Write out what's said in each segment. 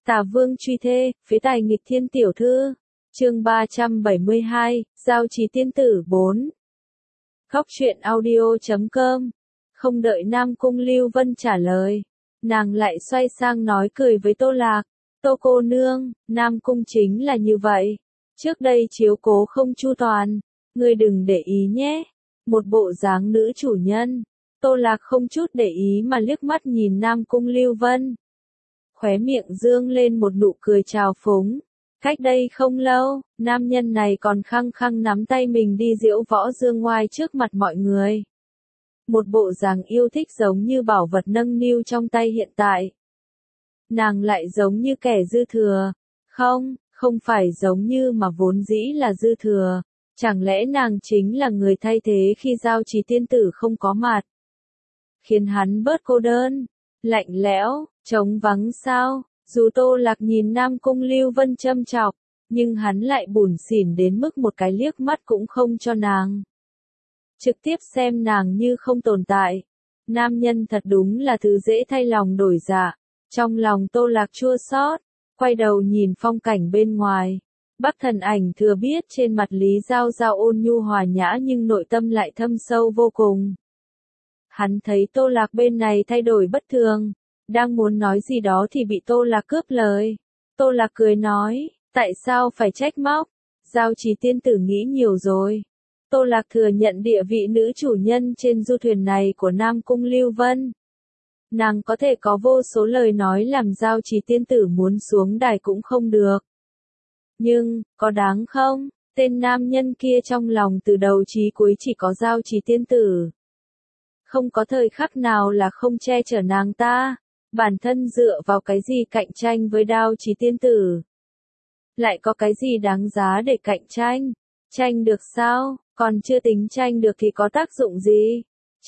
Tà Vương truy thê, phế tài nghịch thiên tiểu thư. Chương 372, Giao Trì tiên tử 4. Góc truyện audio.com. Không đợi Nam Cung Lưu Vân trả lời, nàng lại xoay sang nói cười với Tô Lạc. Tô cô nương, Nam Cung chính là như vậy. Trước đây chiếu cố không chu toàn, ngươi đừng để ý nhé. Một bộ dáng nữ chủ nhân. Tô Lạc không chút để ý mà liếc mắt nhìn Nam Cung Lưu Vân. Khóe miệng dương lên một nụ cười trào phúng. Cách đây không lâu, nam nhân này còn khăng khăng nắm tay mình đi diễu võ dương ngoai trước mặt mọi người. Một bộ dáng yêu thích giống như bảo vật nâng niu trong tay hiện tại. Nàng lại giống như kẻ dư thừa. Không phải giống như mà vốn dĩ là dư thừa. Chẳng lẽ nàng chính là người thay thế khi Giao Trì tiên tử không có mặt? Khiến hắn bớt cô đơn, lạnh lẽo, trống vắng sao? Dù Tô Lạc nhìn Nam Cung Lưu Vân châm chọc, nhưng hắn lại bủn xỉn đến mức một cái liếc mắt cũng không cho nàng. Trực tiếp xem nàng như không tồn tại. Nam nhân thật đúng là thứ dễ thay lòng đổi dạ. Trong lòng Tô Lạc chua xót, quay đầu nhìn phong cảnh bên ngoài. Bắc Thần Ảnh thừa biết trên mặt Lý Giao Giao ôn nhu hòa nhã nhưng nội tâm lại thâm sâu vô cùng. Hắn thấy Tô Lạc bên này thay đổi bất thường, đang muốn nói gì đó thì bị Tô Lạc cướp lời. Tô Lạc cười nói, tại sao phải trách móc? Giao Trì tiên tử nghĩ nhiều rồi. Tô Lạc thừa nhận địa vị nữ chủ nhân trên du thuyền này của Nam Cung Lưu Vân. Nàng có thể có vô số lời nói làm Giao Trì tiên tử muốn xuống đài cũng không được. Nhưng, có đáng không? Tên nam nhân kia trong lòng từ đầu chí cuối chỉ có Giao Trì tiên tử. Không có thời khắc nào là không che chở nàng ta. Bản thân dựa vào cái gì cạnh tranh với Giao Trì tiên tử? Lại có cái gì đáng giá để cạnh tranh? Tranh được sao? Còn chưa tính tranh được thì có tác dụng gì?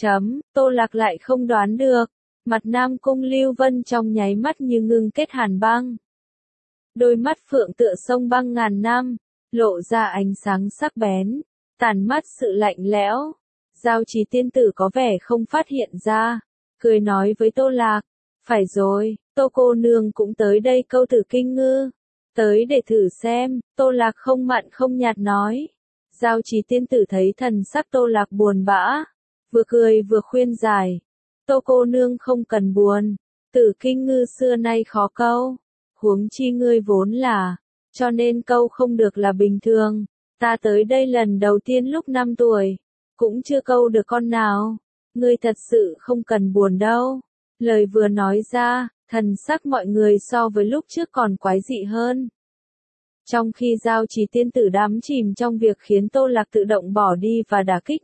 Tô Lạc lại không đoán được. Mặt Nam Cung Lưu Vân trong nháy mắt như ngưng kết hàn băng. Đôi mắt phượng tựa sông băng ngàn năm, lộ ra ánh sáng sắc bén, tàn mắt sự lạnh lẽo. Giao Trì tiên tử có vẻ không phát hiện ra, cười nói với Tô Lạc, phải rồi, Tô cô nương cũng tới đây câu tử kinh ngư, tới để thử xem. Tô Lạc không mặn không nhạt nói. Giao Trì tiên tử thấy thần sắc Tô Lạc buồn bã, vừa cười vừa khuyên giải. Tô cô nương không cần buồn, tử kinh ngư xưa nay khó câu, huống chi ngươi vốn là, cho nên câu không được là bình thường. Ta tới đây lần đầu tiên lúc 5 tuổi, cũng chưa câu được con nào, ngươi thật sự không cần buồn đâu. Lời vừa nói ra, thần sắc mọi người so với lúc trước còn quái dị hơn. Trong khi Giao Trì tiên tử đắm chìm trong việc khiến Tô Lạc tự động bỏ đi và đả kích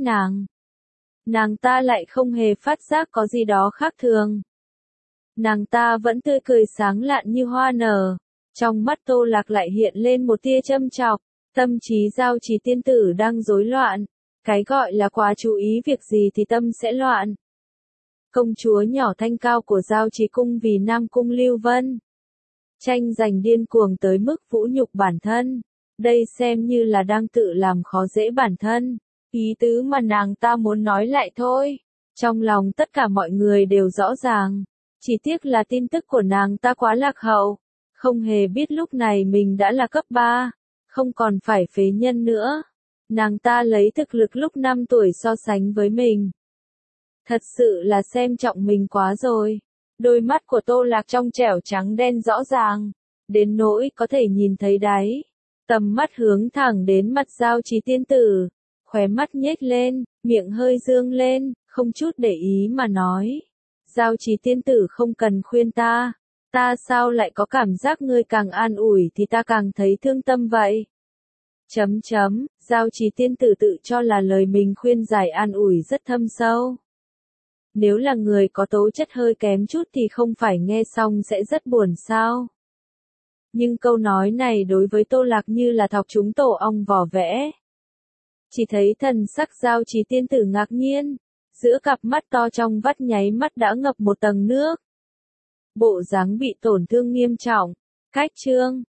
nàng ta lại không hề phát giác có gì đó khác thường. Nàng ta vẫn tươi cười sáng lạn như hoa nở. Trong mắt Tô Lạc lại hiện lên một tia châm chọc. Tâm trí Giao Trì tiên tử đang rối loạn. Cái gọi là quá chú ý việc gì thì tâm sẽ loạn. Công chúa nhỏ thanh cao của Giao Trì cung vì Nam Cung Lưu Vân. Tranh giành điên cuồng tới mức vũ nhục bản thân. Đây xem như là đang tự làm khó dễ bản thân. Ý tứ mà nàng ta muốn nói lại thôi. Trong lòng tất cả mọi người đều rõ ràng. Chỉ tiếc là tin tức của nàng ta quá lạc hậu. Không hề biết lúc này mình đã là cấp 3. Không còn phải phế nhân nữa. Nàng ta lấy thực lực lúc 5 tuổi so sánh với mình. Thật sự là xem trọng mình quá rồi. Đôi mắt của Tô Lạc trong trẻo trắng đen rõ ràng. Đến nỗi có thể nhìn thấy đáy. Tầm mắt hướng thẳng đến mặt Giao Trì tiên tử. Khóe mắt nhếch lên, miệng hơi dương lên, không chút để ý mà nói. Giao Trì tiên tử không cần khuyên ta. Ta sao lại có cảm giác ngươi càng an ủi thì ta càng thấy thương tâm vậy? Giao Trì tiên tử tự cho là lời mình khuyên giải an ủi rất thâm sâu. Nếu là người có tố chất hơi kém chút thì không phải nghe xong sẽ rất buồn sao? Nhưng câu nói này đối với Tô Lạc như là thọc trúng tổ ong vỏ vẽ. Chỉ thấy thần sắc Giao Trì tiên tử ngạc nhiên, giữa cặp mắt to trong vắt nháy mắt đã ngập một tầng nước. Bộ dáng bị tổn thương nghiêm trọng. Cách chương